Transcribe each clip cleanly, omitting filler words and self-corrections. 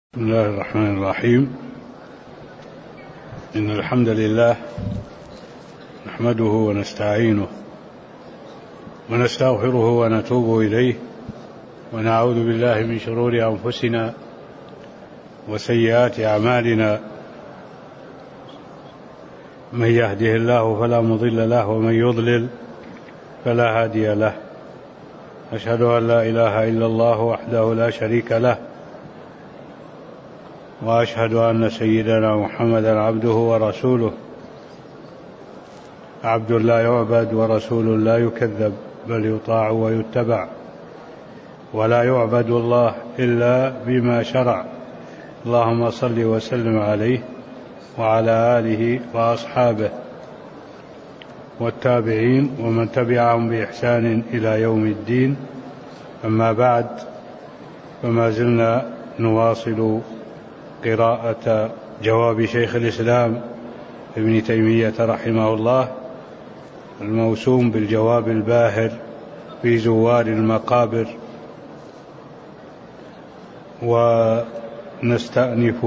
بسم الله الرحمن الرحيم. إن الحمد لله نحمده ونستعينه ونستغفره ونتوب إليه ونعوذ بالله من شرور أنفسنا وسيئات أعمالنا. من يهده الله فلا مضل له ومن يضلل فلا هادي له. أشهد أن لا إله إلا الله وحده لا شريك له، وأشهد أن سيدنا محمدا عبده ورسوله، عبد لا يعبد ورسول لا يكذب، بل يطاع ويتبع، ولا يعبد الله إلا بما شرع. اللهم صل وسلم عليه وعلى آله وأصحابه والتابعين ومن تبعهم بإحسان إلى يوم الدين. أما بعد، فما زلنا نواصل قراءة جواب شيخ الإسلام ابن تيمية رحمه الله الموسوم بالجواب الباهر في زوار المقابر، ونستأنف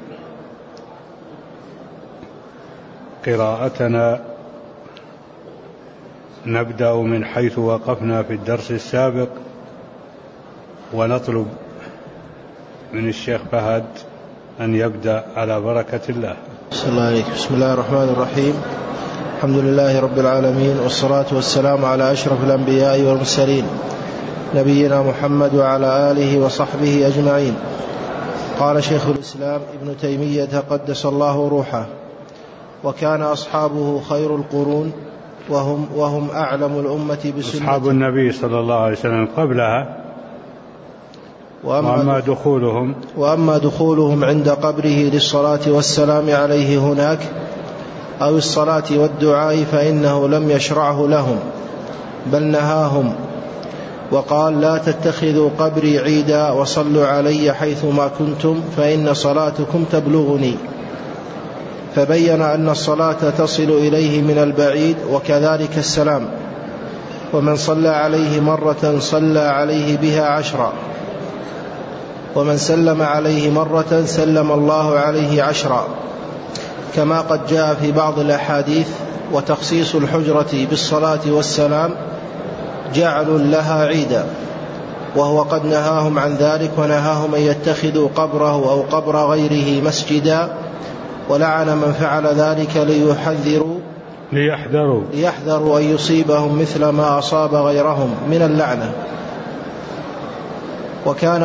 قراءتنا. نبدأ من حيث وقفنا في الدرس السابق، ونطلب من الشيخ فهد أن يبدأ على بركة الله. بسم الله الرحمن الرحيم. الحمد لله رب العالمين، والصلاة والسلام على أشرف الأنبياء والمرسلين، نبينا محمد وعلى آله وصحبه أجمعين. قال شيخ الإسلام ابن تيمية قدس الله روحه: وكان أصحابه خير القرون وهم أعلم الأمة بسنته. أصحاب النبي صلى الله عليه وسلم قبلها، وأما دخولهم عند قبره للصلاة والسلام عليه هناك أو الصلاة والدعاء فإنه لم يشرعه لهم، بل نهاهم وقال: لا تتخذوا قبري عيدا وصلوا علي حيثما كنتم فإن صلاتكم تبلغني. فبين أن الصلاة تصل إليه من البعيد، وكذلك السلام، ومن صلى عليه مرة صلى عليه بها 10، ومن سلم عليه مرة سلم الله عليه 10، كما قد جاء في بعض الأحاديث. وتخصيص الحجرة بالصلاة والسلام جعل لها عيدا، وهو قد نهاهم عن ذلك، ونهاهم أن يتخذوا قبره أو قبر غيره مسجدا، ولعن من فعل ذلك ليحذروا أن يصيبهم مثل ما أصاب غيرهم من اللعنة. وكان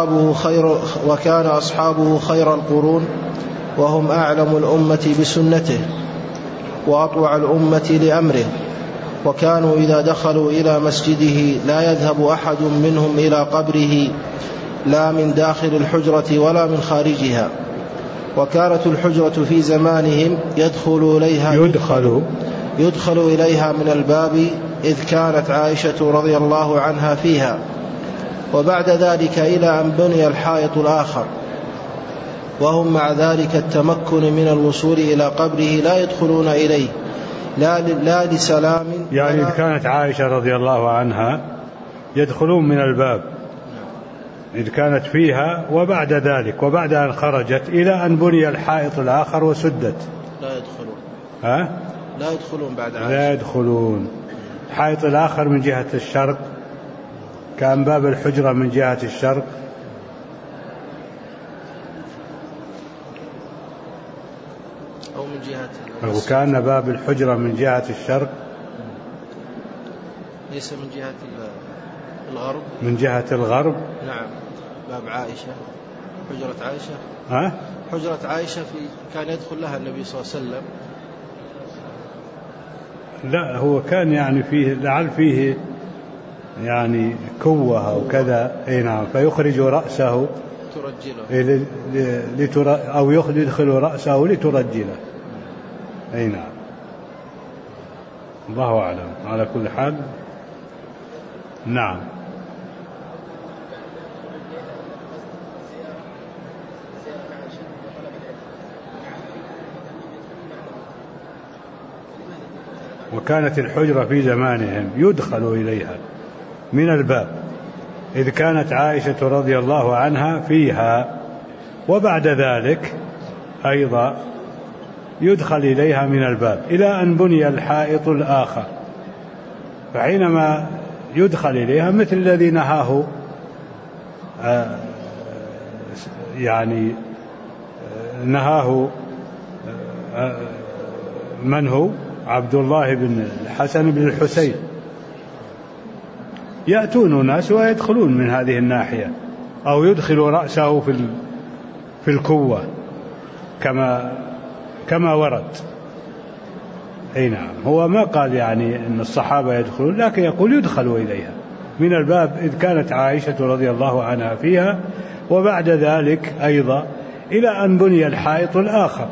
أصحابه خير القرون وهم أعلم الأمة بسنته وأطوع الأمة لأمره، وكانوا إذا دخلوا إلى مسجده لا يذهب أحد منهم إلى قبره، لا من داخل الحجرة ولا من خارجها. وكانت الحجرة في زمانهم يدخل إليها من الباب، إذ كانت عائشة رضي الله عنها فيها، وبعد ذلك إلى أن بني الحائط الآخر، وهم مع ذلك التمكن من الوصول إلى قبره لا يدخلون إليه لا لسلام. يعني إذ كانت عائشة رضي الله عنها يدخلون من الباب إذ كانت فيها، وبعد ذلك وبعد أن خرجت إلى أن بني الحائط الآخر وسدت لا يدخلون بعد عائشة، لا يدخلون. الحائط الآخر من جهة الشرق، كان باب الحجرة من جهة الشرق، أو من جهة وكان باب الحجرة من جهة الشرق، ليس من جهة الغرب، من جهة الغرب. نعم. باب عائشة، حجرة عائشة، حجرة عائشة كان يدخل لها النبي صلى الله عليه وسلم. لا، هو كان يعني فيه لعل فيه يعني كوة أو كذا، نعم، فيخرج رأسه ترجله أو يدخل رأسه لترجله، نعم. الله أعلم. على كل حال، نعم. وكانت الحجرة في زمانهم يدخل إليها من الباب، إذ كانت عائشة رضي الله عنها فيها، وبعد ذلك أيضا يدخل إليها من الباب إلى أن بني الحائط الآخر، فحينما يدخل إليها مثل الذي نهاه يعني نهاه من هو عبد الله بن الحسن بن الحسين، يأتون الناس ويدخلون من هذه الناحية، أو يدخل رأسه في الكوة كما ورد. أي نعم، هو ما قال يعني أن الصحابة يدخلون، لكن يقول يدخل إليها من الباب إذ كانت عائشة رضي الله عنها فيها، وبعد ذلك أيضا إلى أن بني الحائط الآخر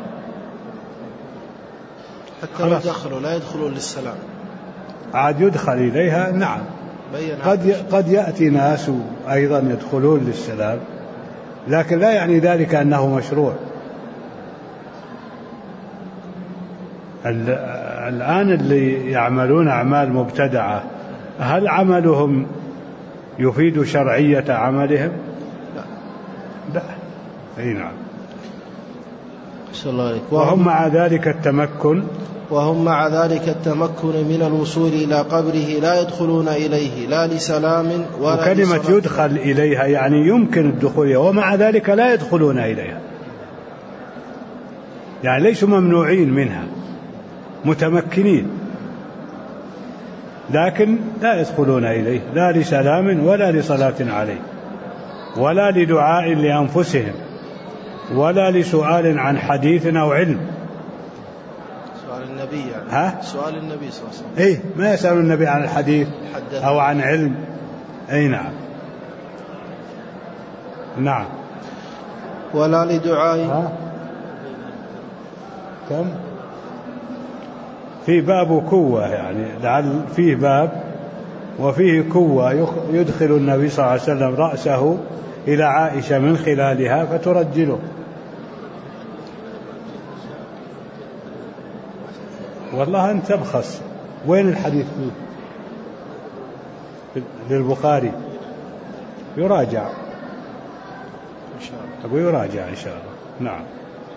حتى يدخلوا لا يدخلون للسلام، عاد يدخل إليها. نعم، قد يأتي ناس أيضا يدخلون للسلام، لكن لا يعني ذلك أنه مشروع. الآن اللي يعملون أعمال مبتدعة هل عملهم يفيد شرعية عملهم؟ لا. أي نعم. وهم مع ذلك التمكن من الوصول إلى قبره لا يدخلون إليه لا لسلام ولا وكلمة يدخل إليها يعني يمكن الدخول إليها، ومع ذلك لا يدخلون إليها، يعني ليسوا ممنوعين منها، متمكنين، لكن لا يدخلون إليه لا لسلام ولا لصلاة عليه ولا لدعاء لأنفسهم ولا لسؤال عن حديث أو علم. سؤال النبي يعني. سؤال النبي صلى الله عليه وسلم. إيه، ما يسأل النبي عن الحديث أو عن علم. أي نعم. نعم. ولا لدعاء. كم؟ في باب كوة، يعني لعل فيه باب وفيه كوة يدخل النبي صلى الله عليه وسلم رأسه إلى عائشة من خلالها فترجله. والله أنت تبخس، وين الحديث فيه؟ للبخاري، يراجع إن شاء الله. أقول يراجع إن شاء الله. نعم.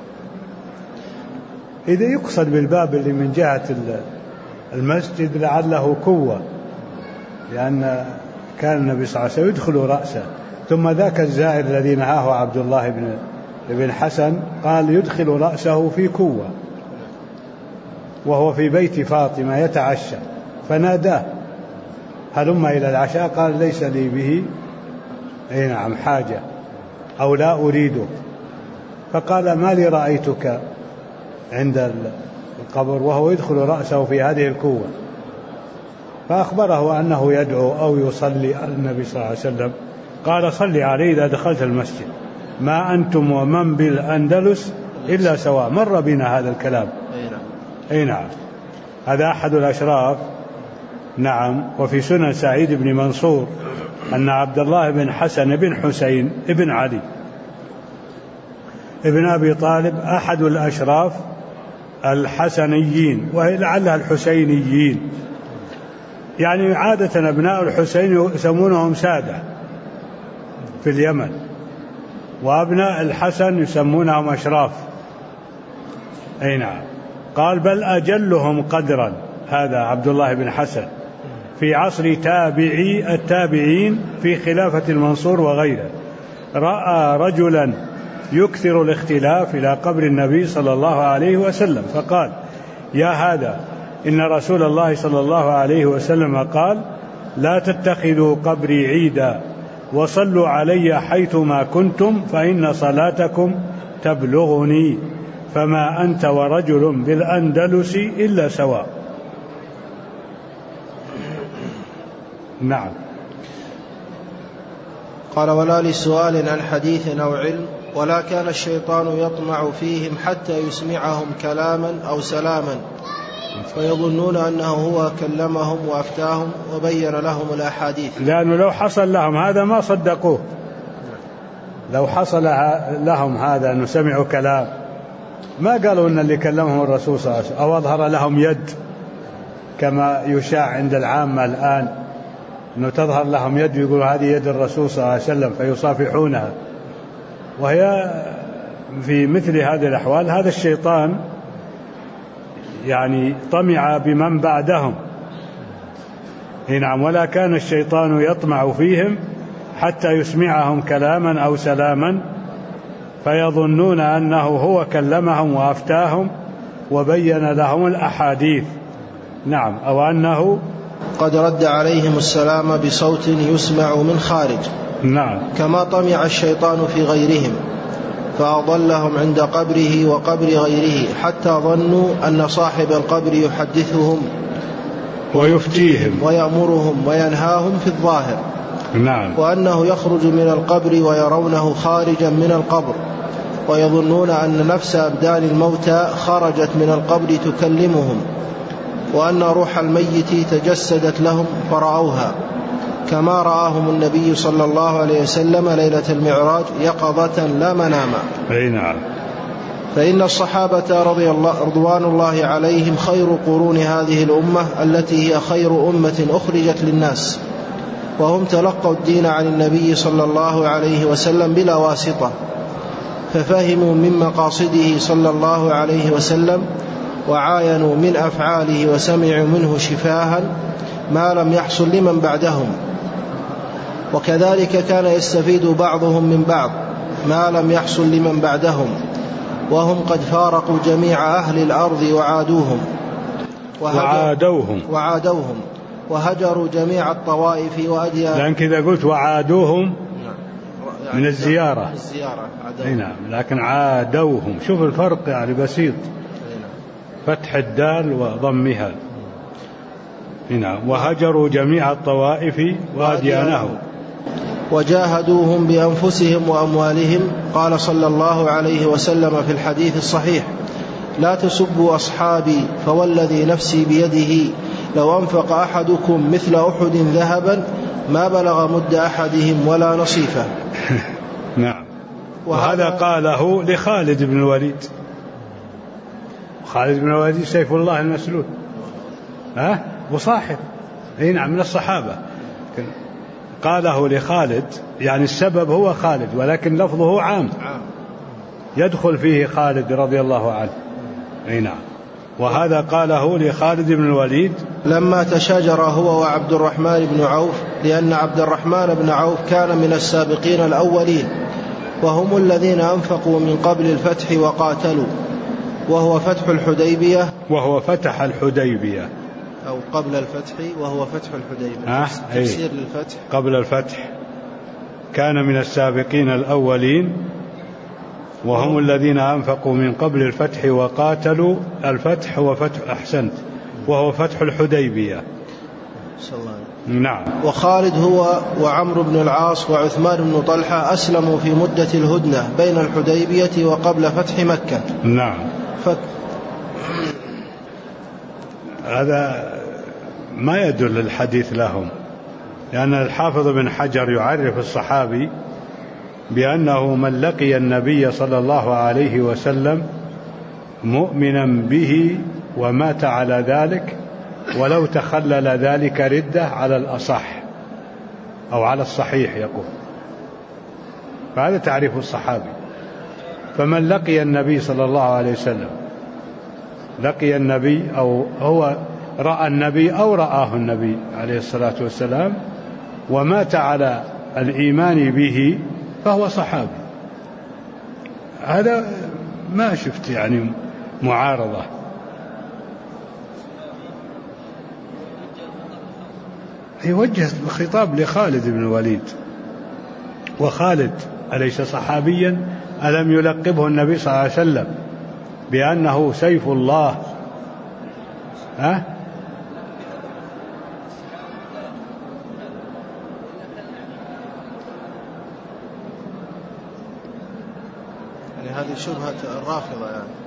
إذا يقصد بالباب اللي من جهة المسجد لعله كوة، لأن كان النبي صلى الله عليه وسلم يدخل رأسه، ثم ذاك الزائر الذي نهاه عبد الله بن حسن قال يدخل رأسه في كوة وهو في بيت فاطمة يتعشى، فناداه هلم إلى العشاء، قال ليس لي به أي نعم حاجة أو لا أريده، فقال ما لي رأيتك عند القبر وهو يدخل رأسه في هذه الكوة، فأخبره أنه يدعو أو يصلي على النبي صلى الله عليه وسلم، قال صلي عليه إذا دخلت المسجد، ما أنتم ومن بالأندلس إلا سواء. مر بنا هذا الكلام. أي نعم. هذا أحد الأشراف. نعم. وفي سنن سعيد بن منصور أن عبد الله بن حسن بن حسين ابن علي ابن أبي طالب أحد الأشراف الحسنيين، ولعلها الحسينيين، يعني عادة أبناء الحسين يسمونهم سادة في اليمن، وأبناء الحسن يسمونهم أشراف. أي نعم. قال بل أجلهم قدرا هذا عبد الله بن حسن في عصر تابعي التابعين في خلافة المنصور وغيره، رأى رجلا يكثر الاختلاف إلى قبر النبي صلى الله عليه وسلم، فقال يا هذا إن رسول الله صلى الله عليه وسلم قال لا تتخذوا قبري عيدا وصلوا علي حيثما كنتم فإن صلاتكم تبلغني، فما أنت ورجل بالأندلس إلا سواء. نعم. قال ولا لسؤال عن حديث أو علم، ولا كان الشيطان يطمع فيهم حتى يسمعهم كلاما أو سلاما فيظنون أنه هو كلمهم وأفتاهم وبين لهم الأحاديث، لأنه لو حصل لهم هذا ما صدقوه، لو حصل لهم هذا أنه سمعوا كلام ما قالوا أن اللي كلمهم الرسول صلى الله عليه وسلم، أو أظهر لهم يد كما يشاع عند العامة الآن أنه تظهر لهم يد يقولوا هذه يد الرسول صلى الله عليه وسلم فيصافحونها، وهي في مثل هذه الأحوال هذا الشيطان يعني طمع بمن بعدهم. نعم. ولا كان الشيطان يطمع فيهم حتى يسمعهم كلاما أو سلاما فيظنون أنه هو كلمهم وأفتاهم وبين لهم الأحاديث. نعم. أو أنه قد رد عليهم السلام بصوت يسمع من خارج. نعم. كما طمع الشيطان في غيرهم فأضلهم عند قبره وقبر غيره حتى ظنوا أن صاحب القبر يحدثهم ويفتيهم ويأمرهم وينهاهم في الظاهر. نعم. وأنه يخرج من القبر ويرونه خارجا من القبر ويظنون أن نفس أبدان الموتى خرجت من القبر تكلمهم وأن روح الميت تجسدت لهم فرأوها كما رآهم النبي صلى الله عليه وسلم ليلة المعراج يقظة لا مناما. نعم. فإن الصحابة رضوان الله عليهم خير قرون هذه الأمة التي هي خير أمة أخرجت للناس وهم تلقوا الدين عن النبي صلى الله عليه وسلم بلا واسطة ففهموا من مقاصده صلى الله عليه وسلم وعاينوا من أفعاله وسمعوا منه شفاها ما لم يحصل لمن بعدهم. وكذلك كان يستفيد بعضهم من بعض ما لم يحصل لمن بعدهم وهم قد فارقوا جميع أهل الأرض وعادوهم وهجروا جميع الطوائف وأديان. لأن كذا قلت وعادوهم من الزيارة. نعم. لكن عادوهم شوف الفرق يعني بسيط. فتح الدال وضمها. نعم. وهجروا جميع الطوائف وأديانهم وجاهدوهم بأنفسهم وأموالهم. قال صلى الله عليه وسلم في الحديث الصحيح لا تسبوا أصحابي فوالذي نفسي بيده لو أنفق أحدكم مثل أحد ذهبا ما بلغ مد أحدهم ولا نصيفه. نعم. وهذا قاله لخالد بن الوليد. خالد بن الوليد سيف الله المسلول وصاحب نعم من الصحابة. قاله لخالد يعني السبب هو خالد ولكن لفظه عام يدخل فيه خالد رضي الله عنه. نعم. وهذا قاله لخالد بن الوليد لما تشاجر هو وعبد الرحمن بن عوف لأن عبد الرحمن بن عوف كان من السابقين الأولين وهم الذين أنفقوا من قبل الفتح وقاتلوا وهو فتح الحديبية أو قبل الفتح وهو فتح الحديبية. تفسير للفتح قبل الفتح كان من السابقين الأولين وهم الذين أنفقوا من قبل الفتح وقاتلوا. الفتح هو فتح أحسنت وهو فتح الحديبية. نعم. وخالد هو وعمرو بن العاص وعثمان بن طلحة أسلموا في مدة الهدنة بين الحديبية وقبل فتح مكة. نعم. هذا ما يدل الحديث لهم لأن الحافظ بن حجر يعرف الصحابي بأنه من لقي النبي صلى الله عليه وسلم مؤمنا به ومات على ذلك ولو تخلل ذلك ردة على الأصح أو على الصحيح يقول. فهذا تعريف الصحابي. فمن لقي النبي صلى الله عليه وسلم لقي النبي أو هو رأى النبي أو رآه النبي عليه الصلاة والسلام ومات على الإيمان به فهو صحابي. هذا ما شفت يعني معارضة. يوجه الخطاب لخالد بن الوليد. وخالد أليس صحابيا؟ ألم يلقبه النبي صلى الله عليه وسلم بأنه سيف الله؟ يعني هذه شبهة الرافضة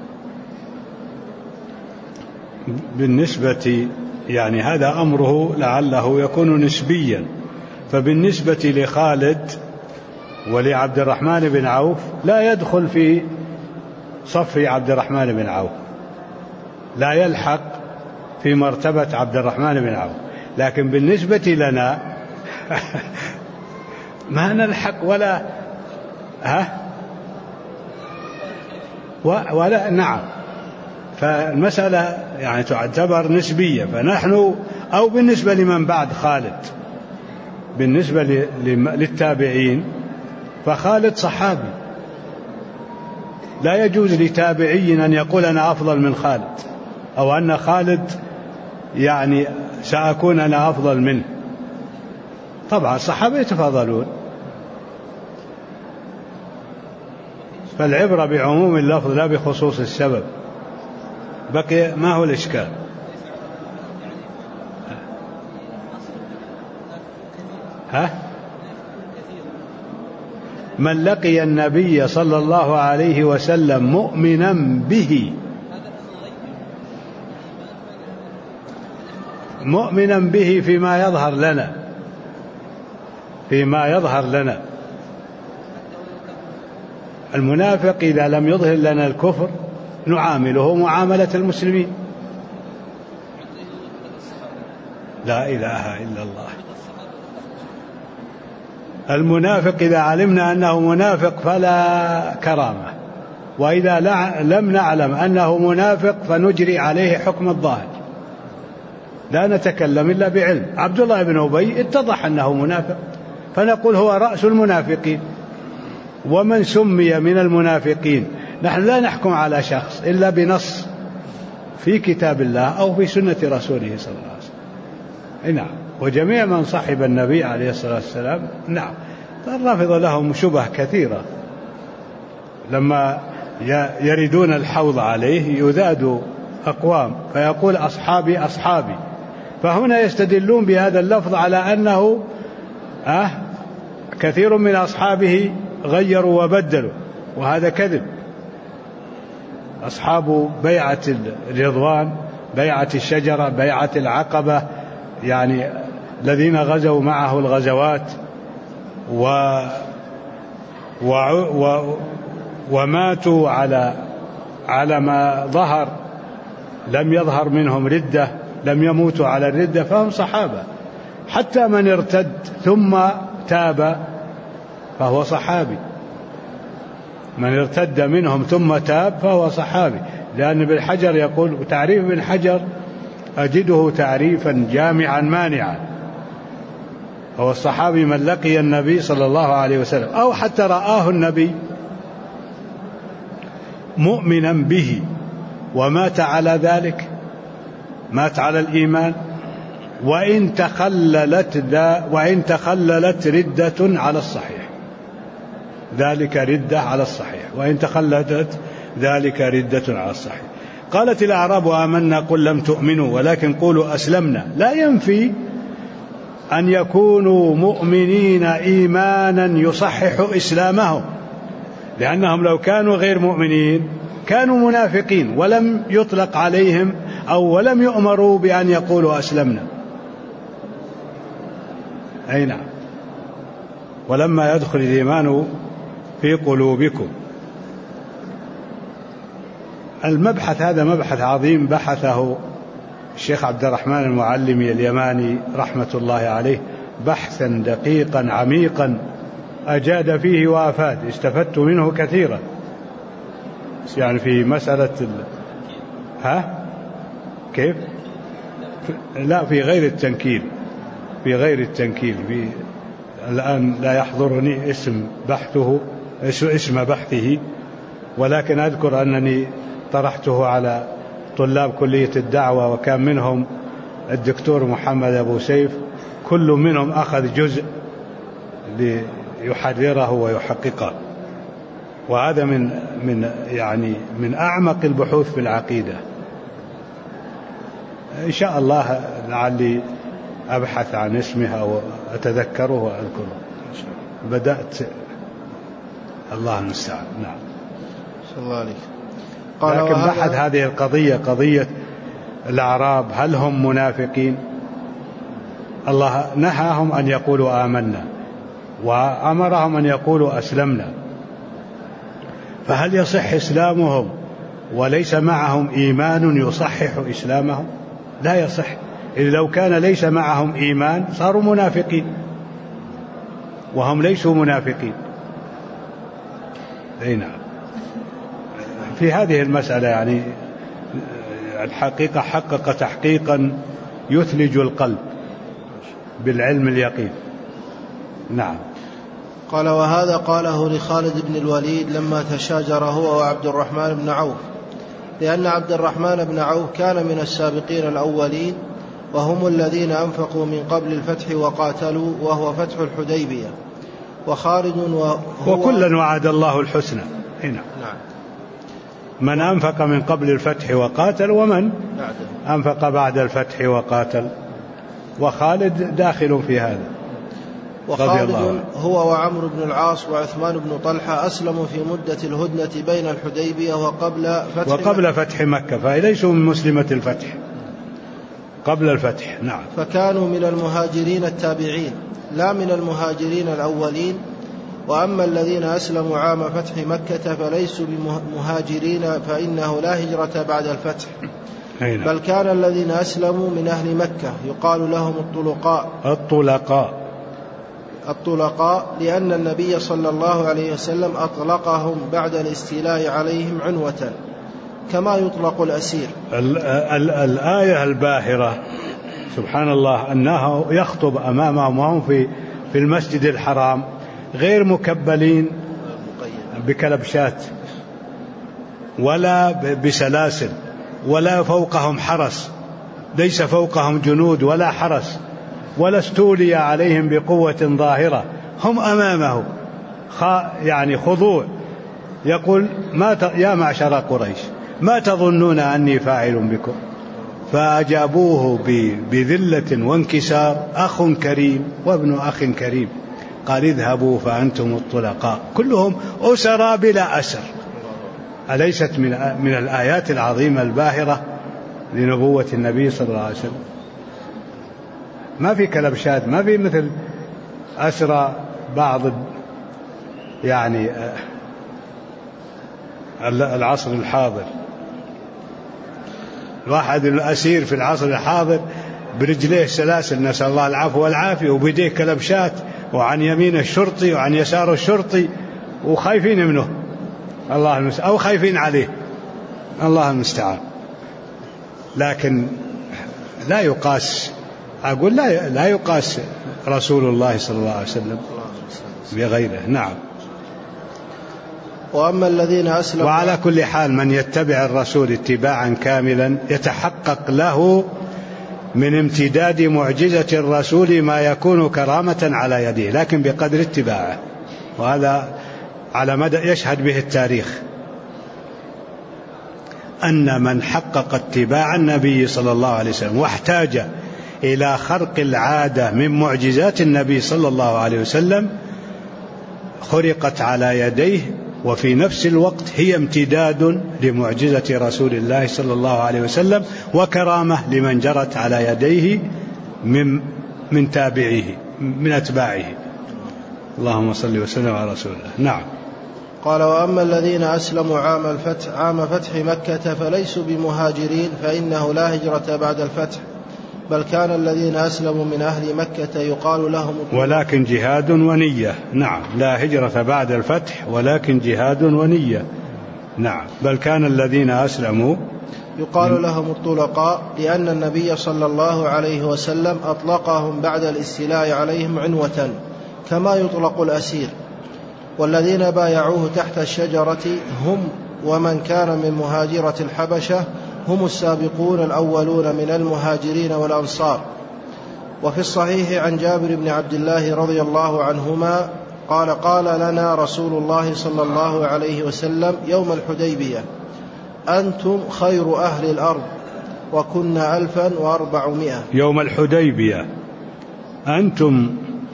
بالنسبة يعني هذا أمره لعله يكون نسبيا. فبالنسبة لخالد ولعبد الرحمن بن عوف لا يدخل في صف عبد الرحمن بن عوف، لا يلحق في مرتبة عبد الرحمن بن عوف. لكن بالنسبة لنا ما نلحق ولا ولا نعم، فالمسألة يعني تعتبر نسبية. فنحن أو بالنسبة لمن بعد خالد، بالنسبة للتابعين فخالد صحابي، لا يجوز لتابعي أن يقول أنا أفضل من خالد، أو أن خالد يعني سأكون أنا أفضل منه. طبعا الصحابة يتفاضلون، فالعبرة بعموم اللفظ لا بخصوص السبب. بقي ما هو الإشكال؟ من لقي النبي صلى الله عليه وسلم مؤمنا به، مؤمنا به فيما يظهر لنا، فيما يظهر لنا. المنافق إذا لم يظهر لنا الكفر نعامله معاملة المسلمين. لا إله إلا الله. المنافق إذا علمنا أنه منافق فلا كرامة، وإذا لم نعلم أنه منافق فنجري عليه حكم الظاهر، لا نتكلم إلا بعلم. عبد الله بن أبي اتضح أنه منافق فنقول هو رأس المنافقين، ومن سمي من المنافقين. نحن لا نحكم على شخص إلا بنص في كتاب الله أو في سنة رسوله صلى الله عليه وسلم. نعم. وجميع من صحب النبي عليه الصلاة والسلام نعم. الرافضة لهم شبه كثيرة، لما يردون الحوض عليه يذاد أقوام فيقول أصحابي أصحابي، فهنا يستدلون بهذا اللفظ على أنه كثير من أصحابه غيروا وبدلوا، وهذا كذب. أصحاب بيعة الرضوان، بيعة الشجرة، بيعة العقبة، يعني الذين غزوا معه الغزوات وماتوا على ما ظهر، لم يظهر منهم ردة، لم يموتوا على الردة، فهم صحابة. حتى من ارتد ثم تاب فهو صحابي، من ارتد منهم ثم تاب فهو صحابي. لأن ابن حجر يقول، تعريف ابن حجر أجده تعريفا جامعا مانعا، هو الصحابي من لقي النبي صلى الله عليه وسلم أو حتى رآه النبي مؤمنا به ومات على ذلك، مات على الإيمان، وإن تخللت ردة على الصحيح، ذلك ردة على الصحيح، وإن تخللت ذلك ردة على الصحيح. قالت الأعراب آمنا قل لم تؤمنوا ولكن قولوا أسلمنا، لا ينفي أن يكونوا مؤمنين إيمانا يصحح إسلامهم، لأنهم لو كانوا غير مؤمنين كانوا منافقين ولم يطلق عليهم أو ولم يؤمروا بأن يقولوا أسلمنا. أي نعم. ولما يدخل الإيمان في قلوبكم. المبحث هذا مبحث عظيم بحثه الشيخ عبد الرحمن المعلمي اليماني رحمة الله عليه، بحثا دقيقا عميقا أجاد فيه وأفاد، استفدت منه كثيرا، يعني في مسألة كيف؟ لا، في غير التنكيل، في غير التنكيل. الآن لا يحضرني اسم بحثه، ولكن أذكر أنني طرحته على طلاب كلية الدعوة، وكان منهم الدكتور محمد أبو سيف، كل منهم أخذ جزء ليحرره ويحققه، وهذا من أعمق البحوث في العقيدة. إن شاء الله لعلي أبحث عن اسمها وأتذكره وأذكره. بدأت، الله المستعان. نعم. صلى الله عليه. لكن بحث هذه القضية، قضية الأعراب هل هم منافقين؟ الله نهاهم أن يقولوا آمنا وأمرهم أن يقولوا أسلمنا، فهل يصح إسلامهم وليس معهم إيمان يصحح إسلامهم؟ لا يصح. إذ لو كان ليس معهم إيمان صاروا منافقين، وهم ليسوا منافقين. أي نعم. في هذه المسألة يعني الحقيقة حقق تحقيقا يثلج القلب بالعلم اليقين. نعم. قال وهذا قاله لخالد بن الوليد لما تشاجر هو وعبد الرحمن بن عوف، لأن عبد الرحمن بن عوف كان من السابقين الأولين، وهم الذين أنفقوا من قبل الفتح وقاتلوا، وهو فتح الحديبية. وخالد وكلا وعد الله الحسنى. هنا نعم. من أنفق من قبل الفتح وقاتل، ومن أنفق بعد الفتح وقاتل، وخالد داخل في هذا. وخالد هو وعمرو بن العاص وعثمان بن طلحة أسلموا في مدة الهدنة بين الحديبية وقبل فتح مكة، فليسوا من مسلمة الفتح قبل الفتح. نعم. فكانوا من المهاجرين التابعين لا من المهاجرين الأولين. وأما الذين أسلموا عام فتح مكة فليسوا بمهاجرين، فإنه لا هجرة بعد الفتح. بل كان الذين أسلموا من أهل مكة يقال لهم الطلقاء لأن النبي صلى الله عليه وسلم أطلقهم بعد الاستيلاء عليهم عنوة كما يطلق الأسير. الآية الباهرة سبحان الله أنه يخطب أمامهم وهم في المسجد الحرام غير مكبلين بكلبشات ولا بسلاسل ولا فوقهم حرس، ليس فوقهم جنود ولا حرس ولا استولي عليهم بقوة ظاهرة، هم أمامه يعني خضوع. يقول يا معشر قريش ما تظنون أني فاعل بكم؟ فأجابوه بذلة وانكسار: أخ كريم وابن أخ كريم. قال: اذهبوا فأنتم الطلقاء. كلهم أسرى بلا أسر. أليست من الآيات العظيمة الباهرة لنبوة النبي صلى الله عليه وسلم؟ ما في كلبشات، ما في مثل أسرى بعض يعني العصر الحاضر. الواحد الأسير في العصر الحاضر برجليه سلاسل، نسأل الله العفو والعافية، وبيديه كلبشات، وعن يمين الشرطي وعن يسار الشرطي، وخايفين منه الله المستعان، أو خايفين عليه الله المستعان. لكن لا يقاس، أقول لا يقاس رسول الله صلى الله عليه وسلم بغيره. نعم. وأما الذين أسلموا، وعلى كل حال من يتبع الرسول اتباعا كاملا يتحقق له من امتداد معجزة الرسول ما يكون كرامة على يديه، لكن بقدر اتباعه. وهذا على مدى يشهد به التاريخ أن من حقق اتباع النبي صلى الله عليه وسلم واحتاج إلى خرق العادة من معجزات النبي صلى الله عليه وسلم خرقت على يديه، وفي نفس الوقت هي امتداد لمعجزة رسول الله صلى الله عليه وسلم وكرامة لمن جرت على يديه من تابعيه من أتباعه. اللهم صل وسلم على رسول الله. نعم. قال: وأما الذين أسلموا عام فتح مكة فليسوا بمهاجرين، فإنه لا هجرة بعد الفتح، بل كان الذين أسلموا من أهل مكة يقال لهم ولكن جهاد ونية. نعم. لا هجرة بعد الفتح ولكن جهاد ونية. نعم. بل كان الذين أسلموا يقال لهم الطلقاء، لأن النبي صلى الله عليه وسلم أطلقهم بعد الاستيلاء عليهم عنوة كما يطلق الأسير. والذين بايعوه تحت الشجرة هم ومن كان من مهاجرة الحبشة هم السابقون الأولون من المهاجرين والأنصار. وفي الصحيح عن جابر بن عبد الله رضي الله عنهما قال لنا رسول الله صلى الله عليه وسلم يوم الحديبية: أنتم خير أهل الأرض، وكنا 1400. يوم الحديبية أنتم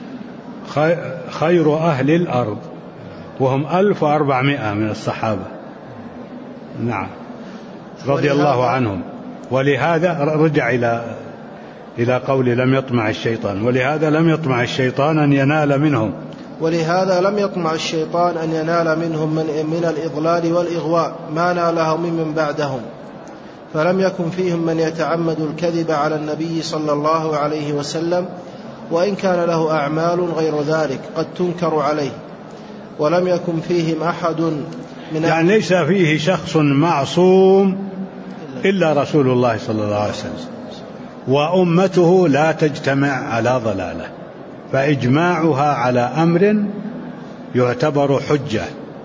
خير أهل الأرض، وهم 1400 من الصحابة. نعم. رضي الله عنهم. ولهذا رجع إلى قول لم يطمع الشيطان، ولهذا لم يطمع الشيطان أن ينال منهم، ولهذا لم يطمع الشيطان أن ينال منهم من الإضلال والإغواء ما نالهم من بعدهم، فلم يكن فيهم من يتعمد الكذب على النبي صلى الله عليه وسلم، وإن كان له أعمال غير ذلك قد تنكر عليه. ولم يكن فيهم أحد من يعني ليس فيه شخص معصوم إلا رسول الله صلى الله عليه وسلم، وأمته لا تجتمع على ضلالة، فإجماعها على أمر يعتبر حجة،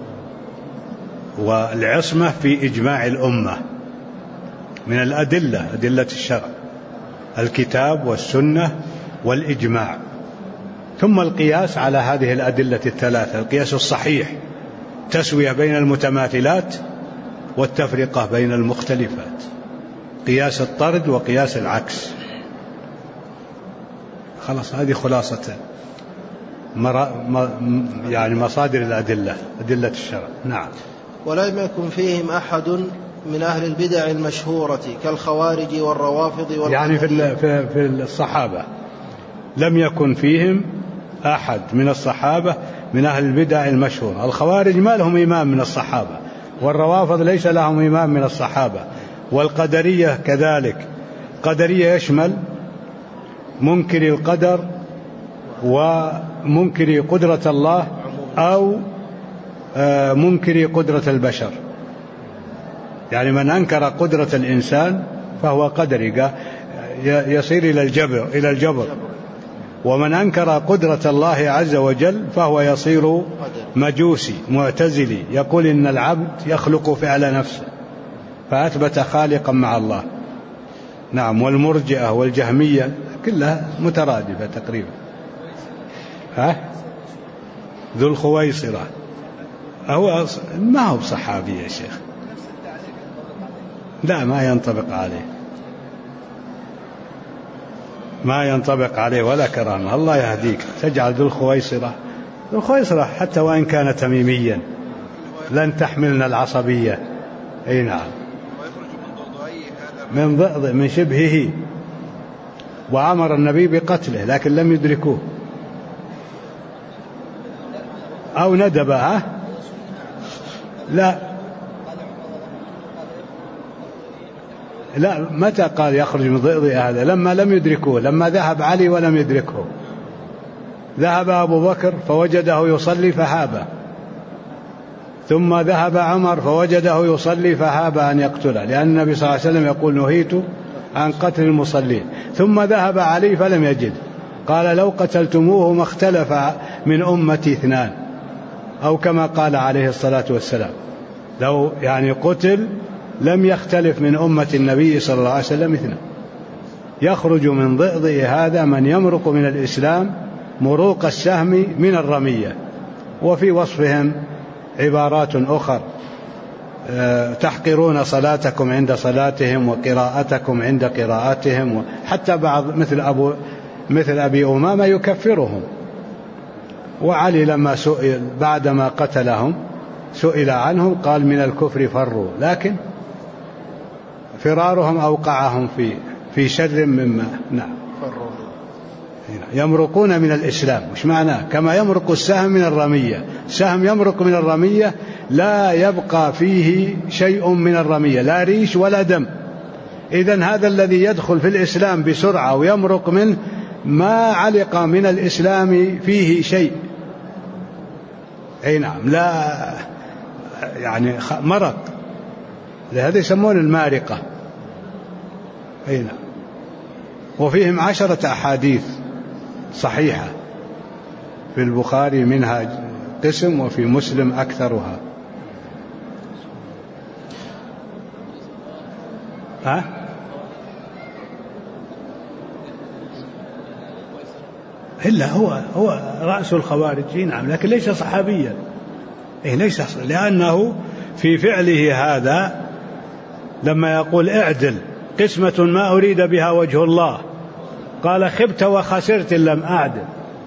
والعصمة في إجماع الأمة من الأدلة، أدلة الشرع، الكتاب والسنة والإجماع، ثم القياس على هذه الأدلة الثلاثة، القياس الصحيح، تسوية بين المتماثلات والتفرقة بين المختلفات، قياس الطرد وقياس العكس. خلاص، هذه خلاصة يعني مصادر الأدلة، أدلة الشرع. نعم. ولم يكن فيهم أحد من أهل البدع المشهورة كالخوارج والروافض يعني في الصحابة لم يكن فيهم أحد من الصحابة من أهل البدع المشهورة. الخوارج ما لهم إمام من الصحابة، والروافض ليس لهم إمام من الصحابة، والقدرية كذلك. قدرية يشمل منكر القدر ومنكر قدرة الله أو منكر قدرة البشر، يعني من أنكر قدرة الإنسان فهو قدري، يصير إلى الجبر، ومن أنكر قدرة الله عز وجل فهو يصير مجوسي معتزلي، يقول إن العبد يخلق فعل نفسه، فأثبت خالقا مع الله. نعم. والمرجئة والجهمية كلها مترادفة تقريبا. ذو الخويصرة هو ما هو بصحابي يا شيخ، لا ما ينطبق عليه، ما ينطبق عليه ولا كرامة. الله يهديك، تجعل ذو الخويصرة، ذو الخويصرة حتى وإن كان تميميا لن تحملنا العصبية. أي نعم، من ضئض من شبهه، وأمر النبي بقتله لكن لم يدركوه، أو ندبه. لا، متى قال يخرج من ضئض هذا؟ لما لم يدركوه، لما ذهب علي ولم يدركه، ذهب أبو بكر فوجده يصلي فهاب، ثم ذهب عمر فوجده يصلي فهاب أن يقتله، لأن النبي صلى الله عليه وسلم يقول نهيت عن قتل المصلين. ثم ذهب علي فلم يجد، قال لو قتلتموه ما اختلف من أمتي اثنان، أو كما قال عليه الصلاة والسلام، لو يعني قتل لم يختلف من أمة النبي صلى الله عليه وسلم اثنان. يخرج من ضئضئ هذا من يمرق من الإسلام مروق السهم من الرمية. وفي وصفهم عبارات أخرى، تحقرون صلاتكم عند صلاتهم وقراءتكم عند قراءتهم، حتى بعض مثل أبي أمامة يكفرهم. وعلي لما سئل بعدما قتلهم سئل عنهم قال من الكفر فروا، لكن فرارهم أوقعهم في شر مما يمرقون من الإسلام. وش معناه؟ كما يمرق السهم من الرمية، سهم يمرق من الرمية لا يبقى فيه شيء من الرمية، لا ريش ولا دم. إذن هذا الذي يدخل في الإسلام بسرعة ويمرق منه ما علق من الإسلام فيه شيء. أي نعم، لا يعني مرق، لهذا يسمون المارقة. أي نعم. وفيهم 10 أحاديث صحيحة في البخاري منها قسم، وفي مسلم أكثرها. إلا هو رأس الخوارج. نعم، لكن ليس صحابيا. ليس، لأنه في فعله هذا لما يقول اعدل قسمة ما أريد بها وجه الله، قال خبت وخسرت إن لم أعدل.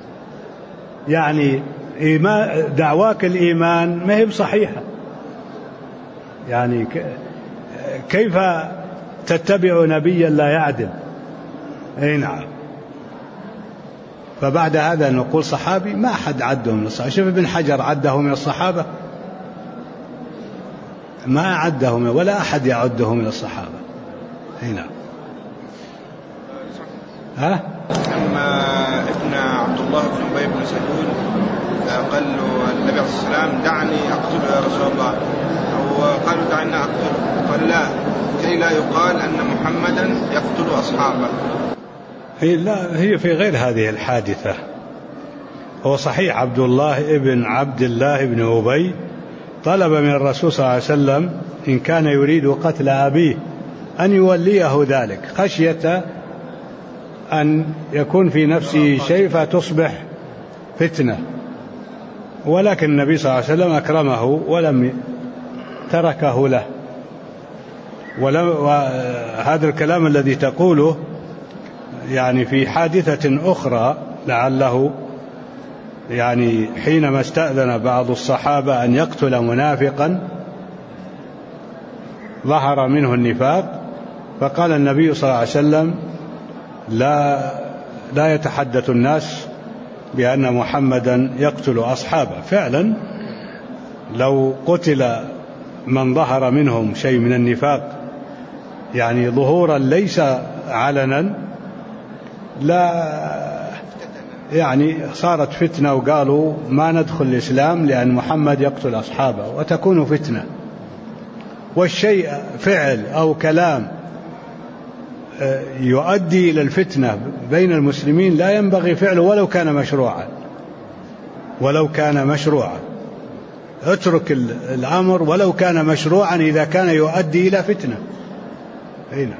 يعني دعواك الإيمان ما هي بصحيحة، يعني كيف تتبع نبيا لا يعدل؟ أي نعم. فبعد هذا نقول صحابي، ما أحد عده من الصحابة. شوف ابن حجر عده من الصحابة؟ ما عده ولا أحد يعده من الصحابة. هنا أما ابن عبد الله بن أبي بن سلول قال له النبي عليه الصلاة والسلام دعني أقتله يا رسول الله، أو قالوا دعني أقتله، قال لا، كي لا يقال أن محمدا يقتل أصحابه. هي في غير هذه الحادثة. هو صحيح عبد الله بن أبي طلب من الرسول صلى الله عليه وسلم إن كان يريد قتل أبيه أن يوليه ذلك، خشية أن يكون في نفسه شيء فتصبح فتنة، ولكن النبي صلى الله عليه وسلم أكرمه ولم تركه له. وهذا الكلام الذي تقوله يعني في حادثة أخرى، لعله يعني حينما استأذن بعض الصحابة أن يقتل منافقا ظهر منه النفاق، فقال النبي صلى الله عليه وسلم لا يتحدث الناس بأن محمدا يقتل أصحابه. فعلا لو قتل من ظهر منهم شيء من النفاق يعني ظهورا ليس علنا، لا يعني صارت فتنة، وقالوا ما ندخل الإسلام لأن محمد يقتل أصحابه، وتكون فتنة. والشيء فعل أو كلام يؤدي إلى الفتنة بين المسلمين لا ينبغي فعله ولو كان مشروعا. اترك الأمر ولو كان مشروعا إذا كان يؤدي إلى فتنة. هنا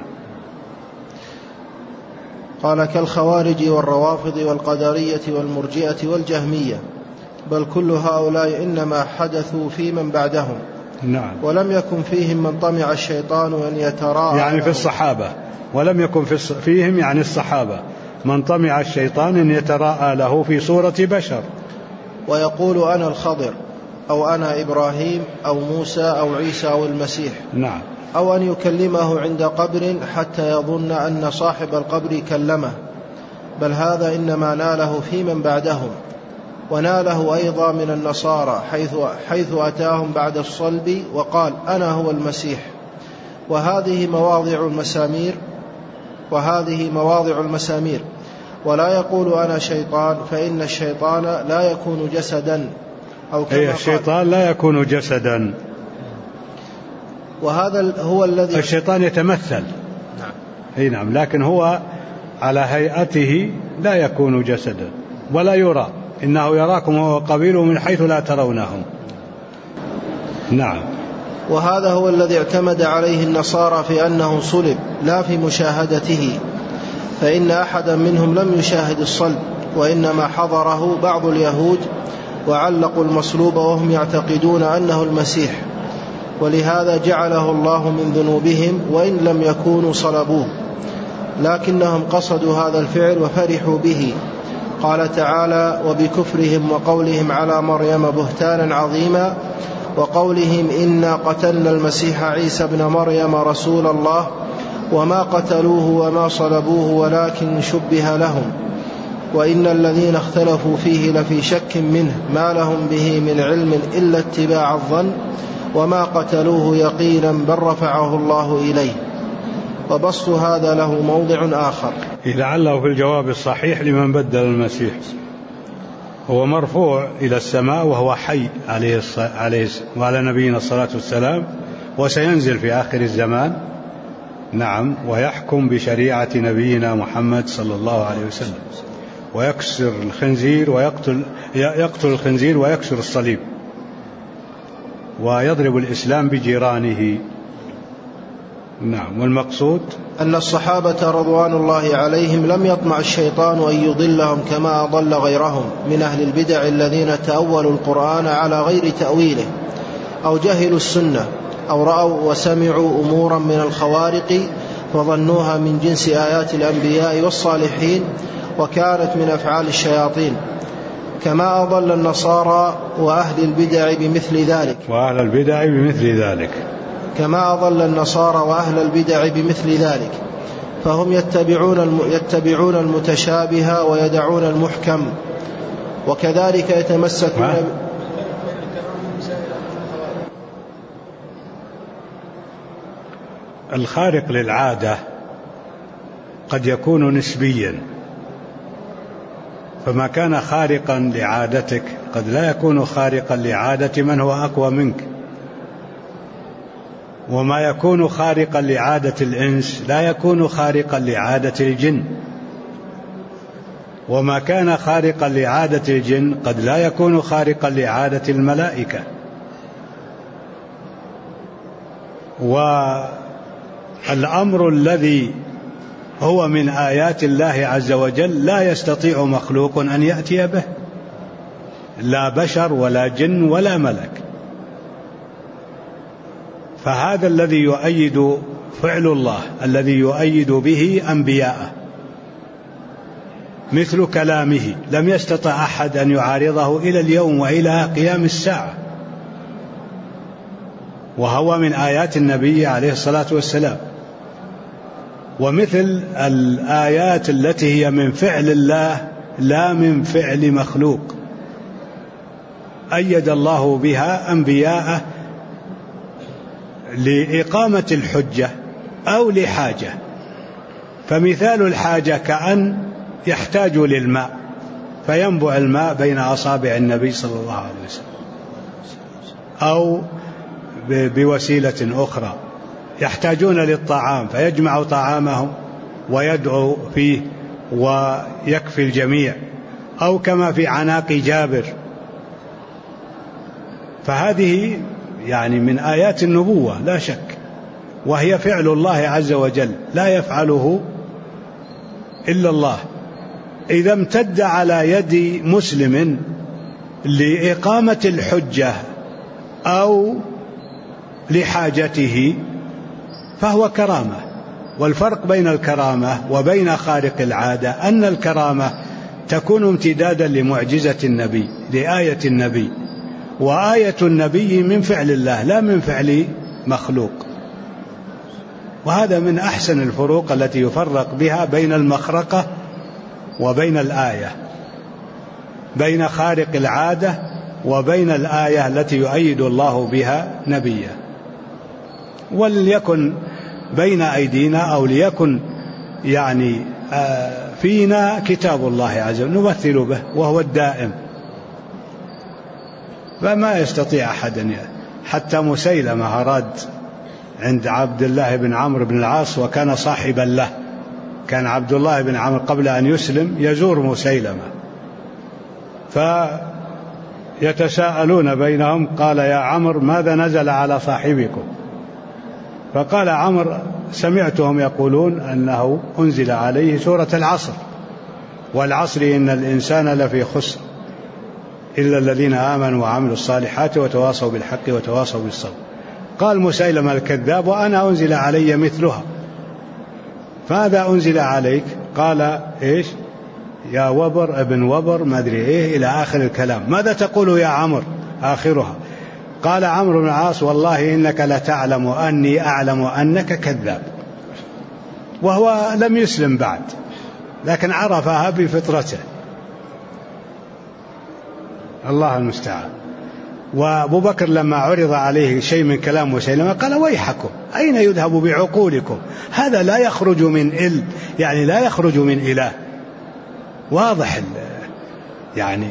قال كالخوارج والروافض والقدرية والمرجئة والجهمية، بل كل هؤلاء إنما حدثوا في من بعدهم. نعم. ولم يكن فيهم من طمع الشيطان أن يتراءى يعني في الصحابة، ولم يكن فيهم يعني الصحابة من طمع الشيطان أن يتراءى له في صورة بشر ويقول أنا الخضر أو أنا إبراهيم أو موسى أو عيسى أو المسيح. نعم. أو أن يكلمه عند قبر حتى يظن أن صاحب القبر كلمه، بل هذا إنما ناله في من بعدهم، وناله أيضا من النصارى حيث أتاهم بعد الصلب وقال أنا هو المسيح. وهذه مواضع المسامير. ولا يقول أنا شيطان، فإن الشيطان لا يكون جسدا، أو كما الشيطان لا يكون جسدا، وهذا هو الذي الشيطان يتمثل. نعم. لكن هو على هيئته لا يكون جسدا ولا يرى، إنه يراكم هو قبيله من حيث لا ترونهم. نعم. وهذا هو الذي اعتمد عليه النصارى في أنه صلب لا في مشاهدته، فإن أحدا منهم لم يشاهد الصلب، وإنما حضره بعض اليهود وعلقوا المصلوب وهم يعتقدون أنه المسيح، ولهذا جعله الله من ذنوبهم وإن لم يكونوا صلبوه، لكنهم قصدوا هذا الفعل وفرحوا به. قال تعالى وبكفرهم وقولهم على مريم بهتانا عظيما، وقولهم إنا قتلنا المسيح عيسى ابن مريم رسول الله وما قتلوه وما صلبوه ولكن شبه لهم، وإن الذين اختلفوا فيه لفي شك منه ما لهم به من علم إلا اتباع الظن وما قتلوه يقينا بل رفعه الله إليه. وبسط هذا له موضع آخر لعله في الجواب الصحيح لمن بدل المسيح. هو مرفوع إلى السماء وهو حي عليه وعلى نبينا الصلاة والسلام، وسينزل في آخر الزمان. نعم. ويحكم بشريعة نبينا محمد صلى الله عليه وسلم، ويكسر الخنزير يقتل الخنزير ويكسر الصليب، ويضرب الإسلام بجيرانه. نعم. والمقصود أن الصحابة رضوان الله عليهم لم يطمع الشيطان أن يضلهم كما أضل غيرهم من أهل البدع الذين تأولوا القرآن على غير تأويله، أو جهلوا السنة، أو رأوا وسمعوا أمورا من الخوارق فظنوها من جنس آيات الأنبياء والصالحين وكانت من أفعال الشياطين، كما أضل النصارى وأهل البدع بمثل ذلك فهم يتبعون المتشابه ويدعون المحكم، وكذلك يتمسكون الخارق للعادة قد يكون نسبيا، فما كان خارقا لعادتك قد لا يكون خارقا لعادة من هو أقوى منك، وما يكون خارقا لعادة الإنس لا يكون خارقا لعادة الجن، وما كان خارقا لعادة الجن قد لا يكون خارقا لعادة الملائكة. والأمر الذي هو من آيات الله عز وجل لا يستطيع مخلوق أن يأتي به، لا بشر ولا جن ولا ملك. فهذا الذي يؤيد فعل الله الذي يؤيد به أنبياءه، مثل كلامه لم يستطع أحد أن يعارضه إلى اليوم وإلى قيام الساعة، وهو من آيات النبي عليه الصلاة والسلام. ومثل الآيات التي هي من فعل الله لا من فعل مخلوق، أيد الله بها أنبياءه لإقامة الحجة أو لحاجة. فمثال الحاجة كأن يحتاج للماء فينبع الماء بين أصابع النبي صلى الله عليه وسلم، أو بوسيلة أخرى يحتاجون للطعام فيجمع طعامهم ويدعو فيه ويكفي الجميع، أو كما في عناق جابر. فهذه يعني من آيات النبوة لا شك، وهي فعل الله عز وجل لا يفعله إلا الله. إذا امتد على يد مسلم لإقامة الحجة أو لحاجته فهو كرامة. والفرق بين الكرامة وبين خارق العادة أن الكرامة تكون امتدادا لمعجزة النبي، لآية النبي، وآية النبي من فعل الله لا من فعل مخلوق. وهذا من أحسن الفروق التي يفرق بها بين المخرقة وبين الآية، بين خارق العادة وبين الآية التي يؤيد الله بها نبيه. وليكن بين أيدينا أو ليكن يعني فينا كتاب الله عز وجل نمثل به وهو الدائم، فما يستطيع أحد. حتى مسيلمة أراد عند عبد الله بن عمرو بن العاص وكان صاحبا له، كان عبد الله بن عمرو قبل أن يسلم يزور مسيلمة فيتساءلون بينهم، قال يا عمرو ماذا نزل على صاحبكم؟ فقال عمرو سمعتهم يقولون أنه أنزل عليه سورة العصر، والعصر إن الإنسان لفي خسر إلا الذين آمنوا وعملوا الصالحات وتواصوا بالحق وتواصوا بالصبر. قال مسيلمة الكذاب وأنا أنزل علي مثلها. فماذا أنزل عليك؟ قال إيش يا وبر ابن وبر ما أدري إيه إلى آخر الكلام. ماذا تقول يا عمرو آخرها؟ قال عمرو بن العاص والله إنك لتعلم أني أعلم أنك كذاب. وهو لم يسلم بعد لكن عرفها بفطرته، الله المستعان. وأبو بكر لما عرض عليه شيء من كلام مسيلمة قال ويحكم أين يذهب بعقولكم؟ هذا لا يخرج من يعني لا يخرج من إله. واضح يعني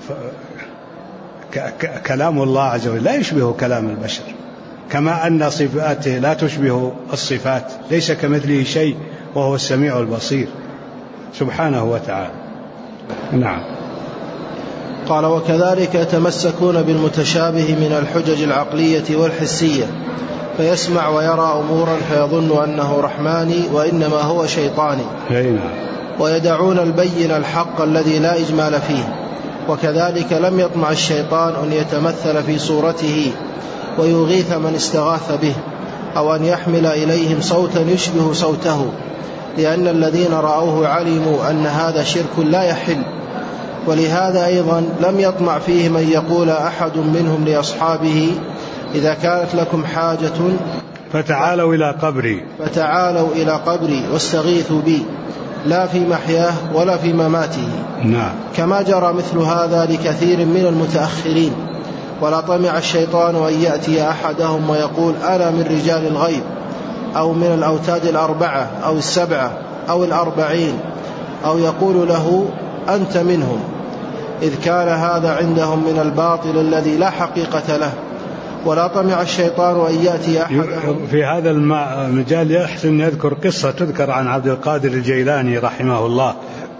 كلام الله عز وجل لا يشبه كلام البشر، كما أن صفاته لا تشبه الصفات، ليس كمثله شيء وهو السميع البصير سبحانه وتعالى. نعم. قال وكذلك يتمسكون بالمتشابه من الحجج العقلية والحسية، فيسمع ويرى أمورا فيظن أنه رحماني وإنما هو شيطاني، ويدعون البين الحق الذي لا إجمال فيه. وكذلك لم يطمع الشيطان أن يتمثل في صورته ويغيث من استغاث به، أو أن يحمل إليهم صوتا يشبه صوته، لأن الذين رأوه علموا أن هذا شرك لا يحل. ولهذا أيضا لم يطمع فيه من يقول أحد منهم لأصحابه إذا كانت لكم حاجة فتعالوا إلى قبري واستغيثوا بي، لا في محياه ولا في مماته. نعم. كما جرى مثل هذا لكثير من المتأخرين. ولا طمع الشيطان أن يأتي أحدهم ويقول أنا من رجال الغيب، أو من الأوتاد 4 أو 7 أو 40، أو يقول له أنت منهم، إذ كان هذا عندهم من الباطل الذي لا حقيقة له. ولا طمع الشيطان أن يأتي أحدهم. في هذا المجال يحسن يذكر قصة تذكر عن عبد القادر الجيلاني رحمه الله.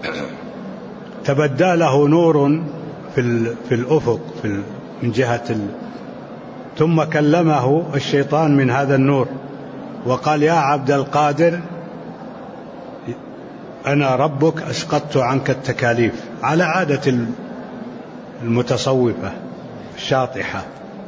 تبدى له نور في الأفق من جهة ثم كلمه الشيطان من هذا النور وقال: يا عبد القادر، أنا ربك أسقطت عنك التكاليف، على عادة المتصوفة الشاطحة.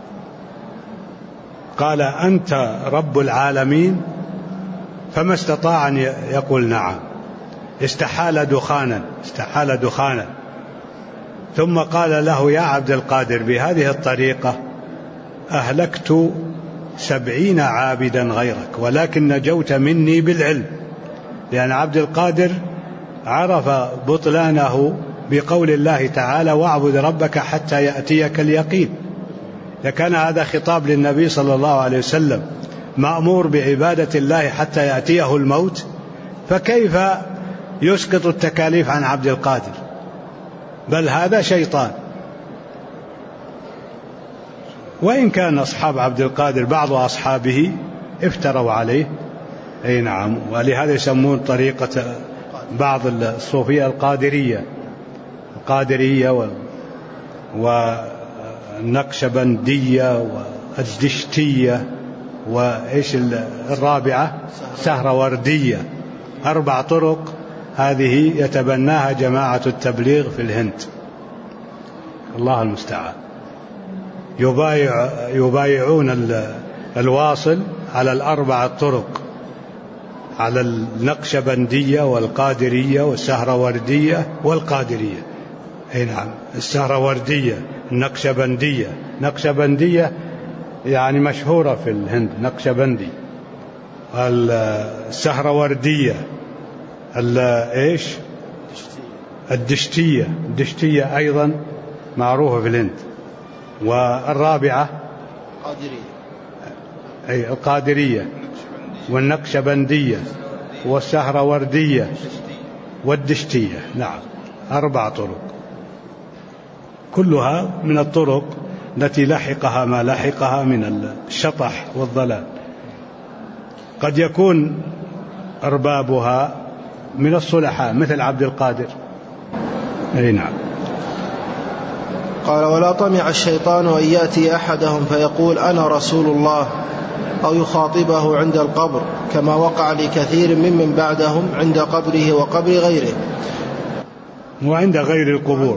قال: أنت رب العالمين؟ فما استطاع أن يقول نعم، استحال دخانا. ثم قال له: يا عبد القادر، بهذه الطريقة أهلكت 70 عابدا غيرك، ولكن نجوت مني بالعلم، لأن عبد القادر عرف بطلانه بقول الله تعالى: واعبد ربك حتى يأتيك اليقين. لكان هذا خطاب للنبي صلى الله عليه وسلم مأمور بعبادة الله حتى يأتيه الموت، فكيف يسقط التكاليف عن عبد القادر؟ بل هذا شيطان. وإن كان أصحاب عبد القادر بعض أصحابه افتروا عليه، أي نعم، ولهذا يسمون طريقة بعض الصوفية القادرية والنقشبندية والدشتية، وإيش الرابعة؟ سهروردية. 4 طرق هذه يتبناها جماعة التبليغ في الهند، الله المستعان. يبايعون الواصل على 4 طرق، على النقشبندية والقادرية والسهروردية والقادرية. أي نعم، السهروردية، النقشبندية. نقشبندية يعني مشهورة في الهند، نقشبندي. السهروردية إيش؟ الدشتية أيضا معروفة في الهند. والرابعة أي القادرية والنقشبندية والسهروردية والدشتية. نعم، 4 طرق، كلها من الطرق التي لحقها ما لحقها من الشطح والضلال. قد يكون أربابها من الصلحاء مثل عبد القادر. أي نعم. قال: ولا طمع الشيطان أن يأتي أحدهم فيقول أنا رسول الله، أو يخاطبه عند القبر، كما وقع لكثير ممن بعدهم عند قبره وقبر غيره، وعند غير القبور،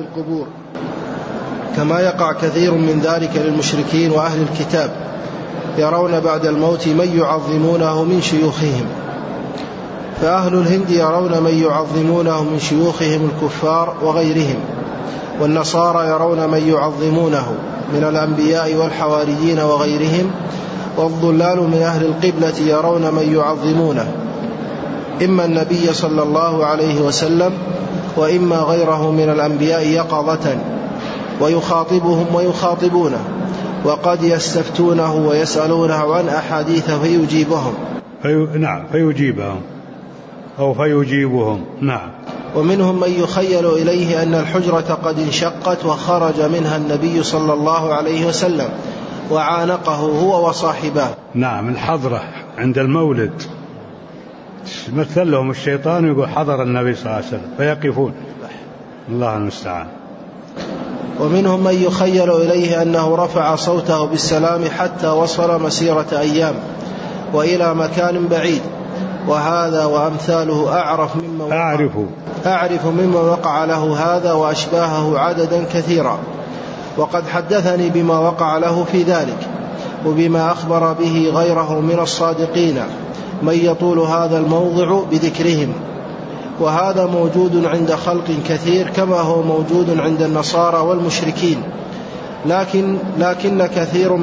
كما يقع كثير من ذلك للمشركين وأهل الكتاب، يرون بعد الموت من يعظمونه من شيوخهم. فأهل الهند يرون من يعظمونه من شيوخهم الكفار وغيرهم، والنصارى يرون من يعظمونه من الأنبياء والحواريين وغيرهم، والضلال من أهل القبلة يرون من يعظمونه إما النبي صلى الله عليه وسلم وإما غيره من الأنبياء يقظة، ويخاطبهم ويخاطبونه، وقد يستفتونه ويسألونه عن أحاديث فيجيبهم. نعم، فيجيبهم أو فيجيبهم. نعم. ومنهم من يخيل إليه أن الحجرة قد انشقت وخرج منها النبي صلى الله عليه وسلم وعانقه هو وصاحبه. نعم، الحضرة عند المولد مثل لهم الشيطان يقول حضر النبي صلى الله عليه وسلم فيقفون، الله المستعان. ومنهم من يخيل إليه أنه رفع صوته بالسلام حتى وصل مسيرة أيام وإلى مكان بعيد، وهذا وأمثاله أعرف ممن وقع له هذا وأشباهه عددا كثيرا، وقد حدثني بما وقع له في ذلك، وبما أخبر به غيره من الصادقين من يطول هذا الموضع بذكرهم. وهذا موجود عند خلق كثير كما هو موجود عند النصارى والمشركين، لكن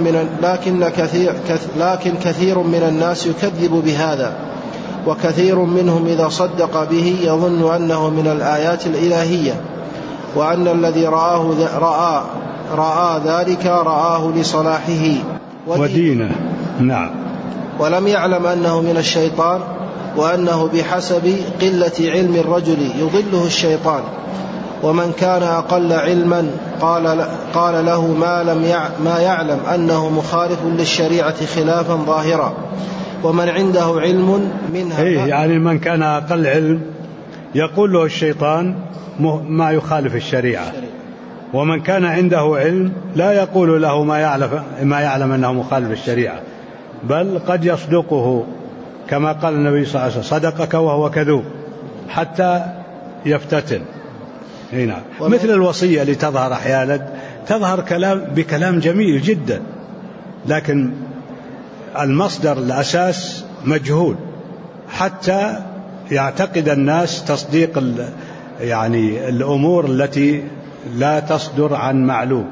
كثير من الناس يكذب بهذا، وكثير منهم إذا صدق به يظن أنه من الآيات الإلهية، وأن الذي رأى ذلك رآه لصلاحه ودينه. نعم. ولم يعلم أنه من الشيطان، وأنه بحسب قلة علم الرجل يضله الشيطان، ومن كان أقل علما قال له ما يعلم أنه مخالف للشريعة خلافا ظاهرا. ومن عنده علم منها يعني من كان أقل علم يقول له الشيطان ما يخالف الشريعة، ومن كان عنده علم لا يقول له ما يعلم أنه مخالف الشريعة، بل قد يصدقه كما قال النبي صلى الله عليه وسلم: صدقك وهو كذوب، حتى يفتتن. هنا مثل الوصية اللي تظهر أحيانا، تظهر بكلام جميل جدا، لكن المصدر الأساس مجهول، حتى يعتقد الناس تصديق يعني الأمور التي لا تصدر عن معلوم،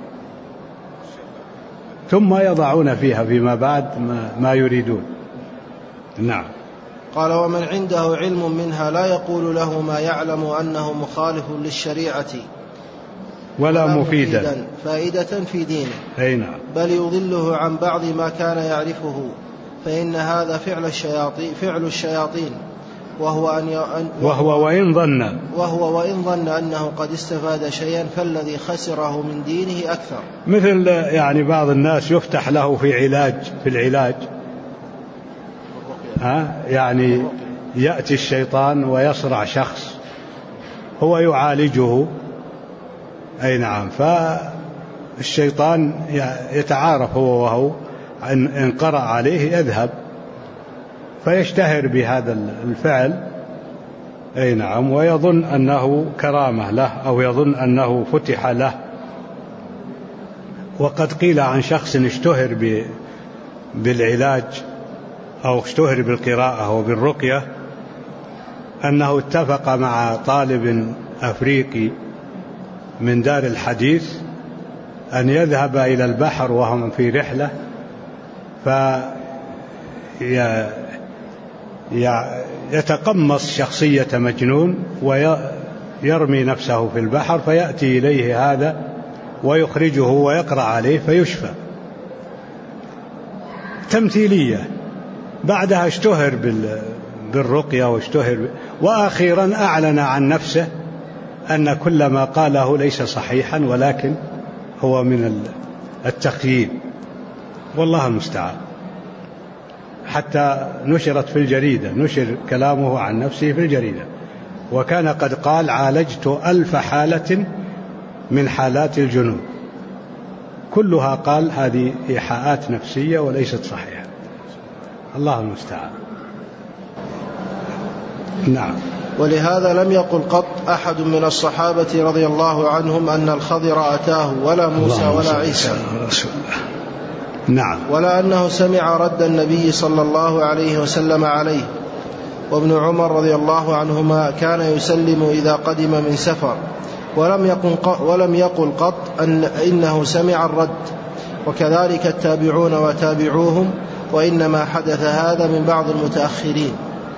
ثم يضعون فيها فيما بعد ما يريدون. نعم. قال: ومن عنده علم منها لا يقول له ما يعلم أنه مخالف للشريعة ولا مفيدا فائدة في دينه. نعم. بل يضله عن بعض ما كان يعرفه، فإن هذا فعل الشياطين، وهو وإن ظن أنه قد استفاد شيئا فالذي خسره من دينه أكثر. مثل يعني بعض الناس يفتح له في العلاج يعني يأتي الشيطان ويصرع شخص هو يعالجه، نعم، فالشيطان يتعارف هو وهو، إن قرأ عليه يذهب فيشتهر بهذا الفعل، نعم، ويظن أنه كرامة له أو يظن أنه فتح له. وقد قيل عن شخص اشتهر بالعلاج أو اشتهر بالقراءة وبالرقية أنه اتفق مع طالب أفريقي من دار الحديث أن يذهب إلى البحر وهم في رحلة، يتقمص شخصية مجنون ويرمي نفسه في البحر، فيأتي إليه هذا ويخرجه ويقرأ عليه فيشفى. تمثيلية. بعدها اشتهر بالرقية وأخيرا أعلن عن نفسه أن كل ما قاله ليس صحيحا، ولكن هو من التخييل، والله المستعان. حتى نشرت في الجريدة، نشر كلامه عن نفسه في الجريدة، وكان قد قال: عالجت 1000 حالة من حالات الجنون، كلها قال هذه إيحاءات نفسية وليست صحيحة. الله المستعان. نعم. ولهذا لم يقل قط أحد من الصحابة رضي الله عنهم أن الخضر أتاه، ولا موسى ولا عيسى، نعم، ولا أنه سمع رد النبي صلى الله عليه وسلم عليه. وابن عمر رضي الله عنهما كان يسلم إذا قدم من سفر، ولم يقل قط إنه سمع الرد. وكذلك التابعون وتابعوهم، وإنما حدث هذا من بعض المتأخرين.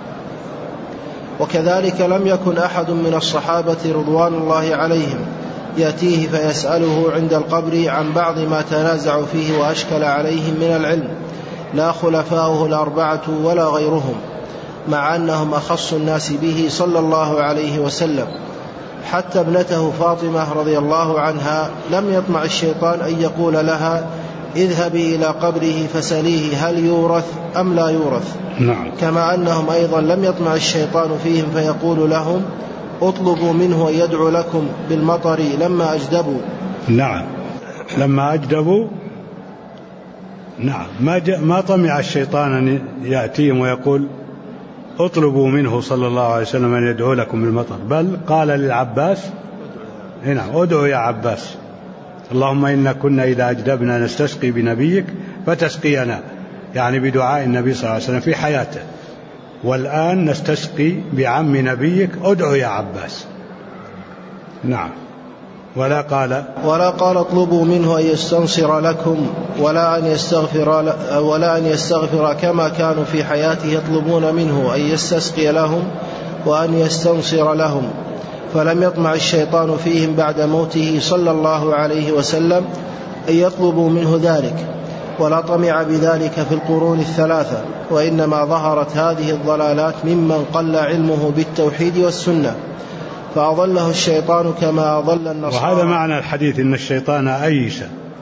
وكذلك لم يكن أحد من الصحابة رضوان الله عليهم يأتيه فيسأله عند القبر عن بعض ما تنازع فيه وأشكل عليهم من العلم، لا خلفاؤه الأربعة ولا غيرهم، مع أنهم أخص الناس به صلى الله عليه وسلم. حتى ابنته فاطمة رضي الله عنها لم يطمع الشيطان أن يقول لها: اذهبي إلى قبره فسليه هل يورث أم لا يورث. نعم. كما أنهم أيضا لم يطمع الشيطان فيهم فيقول لهم: اطلبوا منه أن يدعو لكم بالمطر لما أجدبوا. نعم، لما أجدبوا. نعم، ما طمع الشيطان أن يأتيهم ويقول: اطلبوا منه صلى الله عليه وسلم أن يدعو لكم بالمطر، بل قال للعباس: نعم، ادعو يا عباس، اللهم إنا كنا إذا أجدبنا نستسقي بنبيك فتسقينا، يعني بدعاء النبي صلى الله عليه وسلم في حياته، والآن نستسقي بعم نبيك، ادعو يا عباس. نعم. ولا قال اطلبوا منه أن يستنصر لكم ولا أن يستغفر كما كانوا في حياته يطلبون منه أن يستسقي لهم وأن يستنصر لهم. فلم يطمع الشيطان فيهم بعد موته صلى الله عليه وسلم أن يطلبوا منه ذلك، ولا طمع بذلك في القرون الثلاثة، وإنما ظهرت هذه الضلالات ممن قل علمه بالتوحيد والسنة، فأضله الشيطان كما أضل النصارى. وهذا معنى الحديث إن الشيطان أيس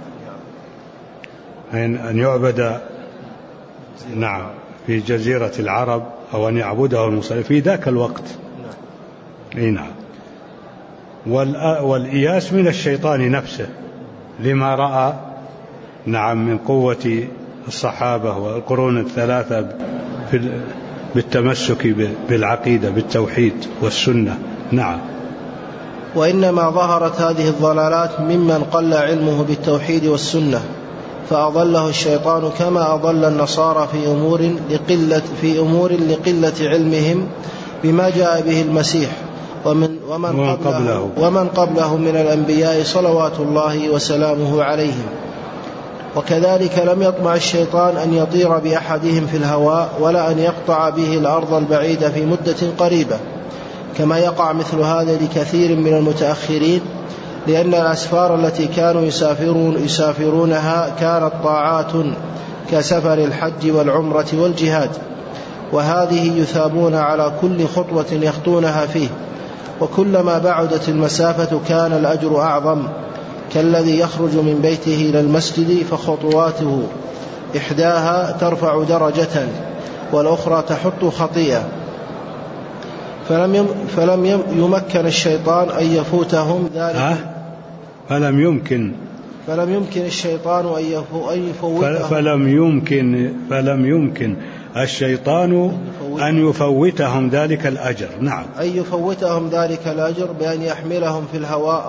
أن يعبد نعم في جزيرة العرب أو أن يعبده المسلمين في ذاك الوقت. نعم. والإياس من الشيطان نفسه لما رأى نعم من قوة الصحابة والقرون الثلاثة بالتمسك بالعقيدة بالتوحيد والسنة. نعم. وإنما ظهرت هذه الضلالات ممن قل علمه بالتوحيد والسنة فأضله الشيطان كما أضل النصارى في أمور لقلة علمهم بما جاء به المسيح ومن قبله من الأنبياء صلوات الله وسلامه عليهم. وكذلك لم يطمع الشيطان أن يطير بأحدهم في الهواء ولا أن يقطع به الأرض البعيدة في مدة قريبة، كما يقع مثل هذا لكثير من المتأخرين، لأن الأسفار التي كانوا يسافرونها كانت طاعات كسفر الحج والعمرة والجهاد، وهذه يثابون على كل خطوة يخطونها فيه، وكلما بعدت المسافة كان الأجر أعظم، كالذي يخرج من بيته إلى المسجد فخطواته إحداها ترفع درجة والأخرى تحط خطيئة، فلم يمكن الشيطان أن يفوتهم ذلك. فلم يمكن الشيطان أن يفوتهم. فلم يمكن الشيطان أن يفوتهم ذلك الأجر. نعم. أن يفوتهم ذلك الأجر بأن يحملهم في الهواء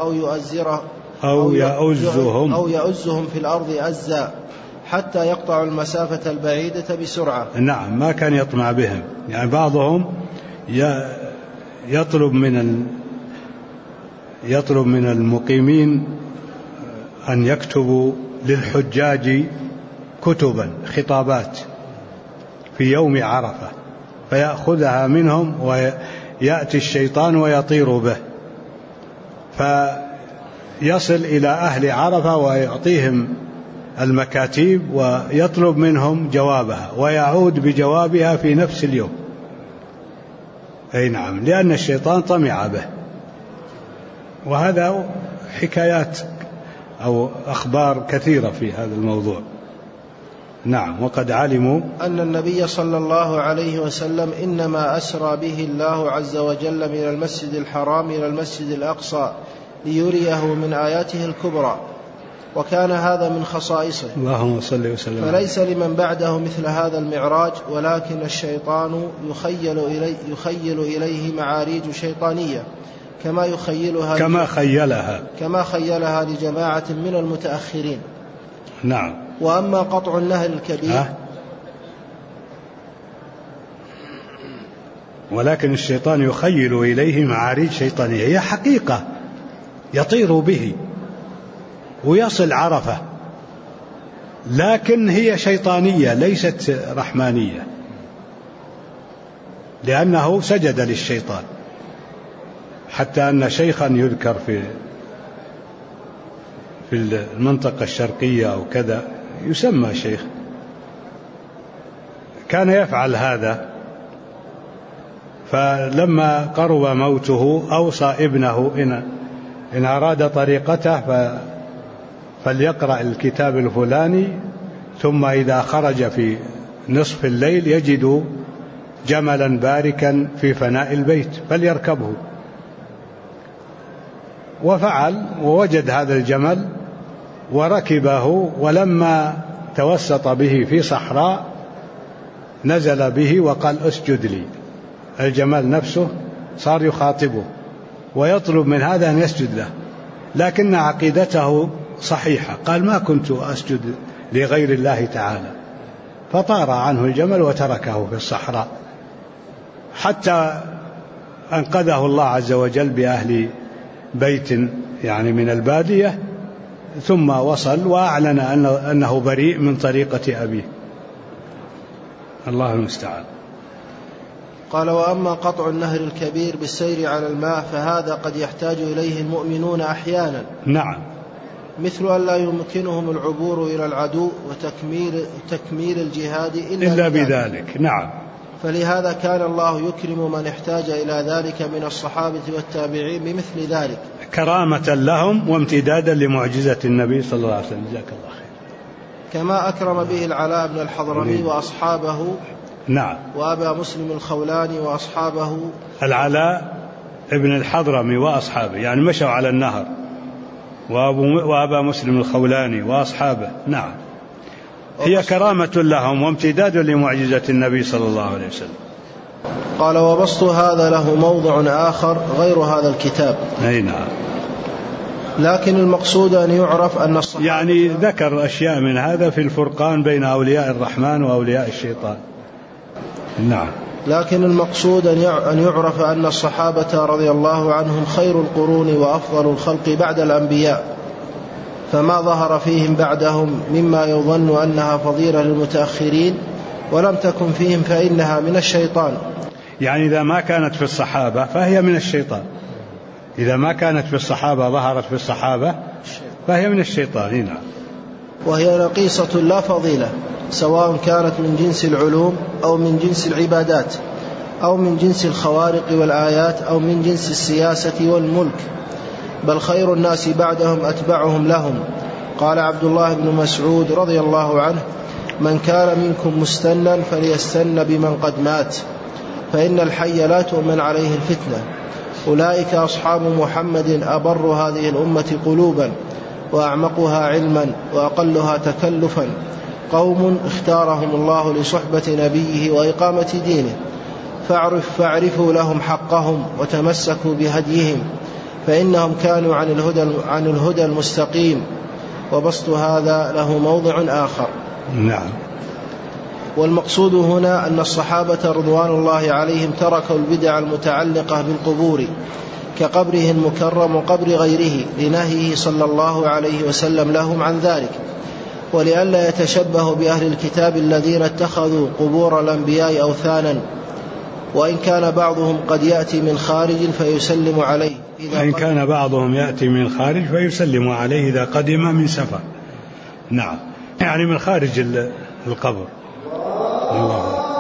أو يؤزهم في الأرض أزا حتى يقطع المسافة البعيدة بسرعة. نعم. ما كان يطمع بهم، يعني بعضهم يطلب من المقيمين أن يكتبوا للحجاج كتبا خطابات في يوم عرفة، فيأخذها منهم ويأتي الشيطان ويطير به، فيصل إلى أهل عرفة ويعطيهم المكاتيب ويطلب منهم جوابها ويعود بجوابها في نفس اليوم. أي نعم، لأن الشيطان طمع به. وهذا حكايات أو أخبار كثيرة في هذا الموضوع. نعم. وقد علموا أن النبي صلى الله عليه وسلم إنما أسرى به الله عز وجل من المسجد الحرام إلى المسجد الأقصى ليريه من آياته الكبرى، وكان هذا من خصائصه. اللهم صل وسلم. فليس لمن بعده مثل هذا المعراج، ولكن الشيطان يخيل إليه معاريج شيطانية كما خيلها لجماعة من المتأخرين. نعم. وأما قطع النهر الكبير ولكن الشيطان يخيل إليه معاريج شيطانية، هي حقيقة يطير به ويصل عرفة، لكن هي شيطانية ليست رحمانية، لأنه سجد للشيطان. حتى أن شيخا يذكر في المنطقة الشرقية أو كذا يسمى شيخ، كان يفعل هذا، فلما قرب موته أوصى ابنه إن أراد طريقته فليقرأ الكتاب الفلاني، ثم إذا خرج في نصف الليل يجد جملا باركا في فناء البيت فليركبه. وفعل ووجد هذا الجمل وركبه، ولما توسط به في صحراء نزل به وقال اسجد لي. الجمل نفسه صار يخاطبه ويطلب من هذا أن يسجد له، لكن عقيدته صحيحة، قال ما كنت أسجد لغير الله تعالى، فطار عنه الجمل وتركه في الصحراء حتى أنقذه الله عز وجل بأهل بيت يعني من البادية، ثم وصل وأعلن أنه بريء من طريقة أبيه. الله المستعان. قال: وأما قطع النهر الكبير بالسير على الماء فهذا قد يحتاج إليه المؤمنون أحيانا. نعم. مثل أن لا يمكنهم العبور إلى العدو وتكميل الجهاد إلا بذلك. نعم. فلهذا كان الله يكرم من احتاج إلى ذلك من الصحابة والتابعين بمثل ذلك كرامة لهم وامتدادا لمعجزة النبي صلى الله عليه وسلم. جزاك الله خير. كما أكرم به العلاء بن الحضرمي وأصحابه. نعم. وأبا مسلم الخولاني وأصحابه. العلاء ابن الحضرمي وأصحابه يعني مشوا على النهر، وأبا مسلم الخولاني وأصحابه. نعم. هي كرامة لهم وامتداد لمعجزة النبي صلى الله عليه وسلم. قال وبسط هذا له موضع آخر غير هذا الكتاب. أي نعم. لكن المقصود أن يعرف أن الصحابة يعني ذكر أشياء من هذا في الفرقان بين أولياء الرحمن وأولياء الشيطان. نعم. لكن المقصود أن يعرف أن الصحابة رضي الله عنهم خير القرون وأفضل الخلق بعد الأنبياء، فما ظهر فيهم بعدهم مما يظن أنها فضيلة للمتأخرين ولم تكن فيهم فإنها من الشيطان. يعني إذا ما كانت في الصحابة فهي من الشيطان، إذا ما كانت في الصحابة ظهرت في الصحابة فهي من الشيطان. نعم. وهي نقيصة لا فضيلة، سواء كانت من جنس العلوم أو من جنس العبادات أو من جنس الخوارق والآيات أو من جنس السياسة والملك، بل خير الناس بعدهم أتبعهم لهم. قال عبد الله بن مسعود رضي الله عنه: من كان منكم مستنا فليستن بمن قد مات، فإن الحي لا تؤمن عليه الفتنة. أولئك أصحاب محمد أبر هذه الأمة قلوبا وأعمقها علما وأقلها تكلفا، قوم اختارهم الله لصحبة نبيه وإقامة دينه، فاعرفوا لهم حقهم وتمسكوا بهديهم، فإنهم كانوا عن الهدى المستقيم. وبسط هذا له موضع آخر. نعم. والمقصود هنا أن الصحابة رضوان الله عليهم تركوا البدع المتعلقة بالقبور كقبره المكرم وقبر غيره لنهيه صلى الله عليه وسلم لهم عن ذلك، ولئلا يتشبهوا بأهل الكتاب الذين اتخذوا قبور الأنبياء أوثانا، وإن كان بعضهم قد يأتي من خارج فيسلم عليه إذا قدم من سفر. نعم. يعني من خارج القبر. الله.